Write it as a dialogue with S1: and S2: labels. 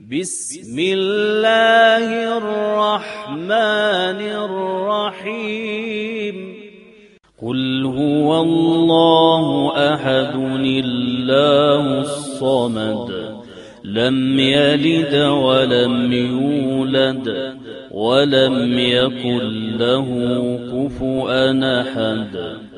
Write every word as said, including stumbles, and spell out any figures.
S1: بسم الله الرحمن الرحيم قل هو الله أحد الله الصمد لم يلد ولم يولد ولم يكن له كفوا أحد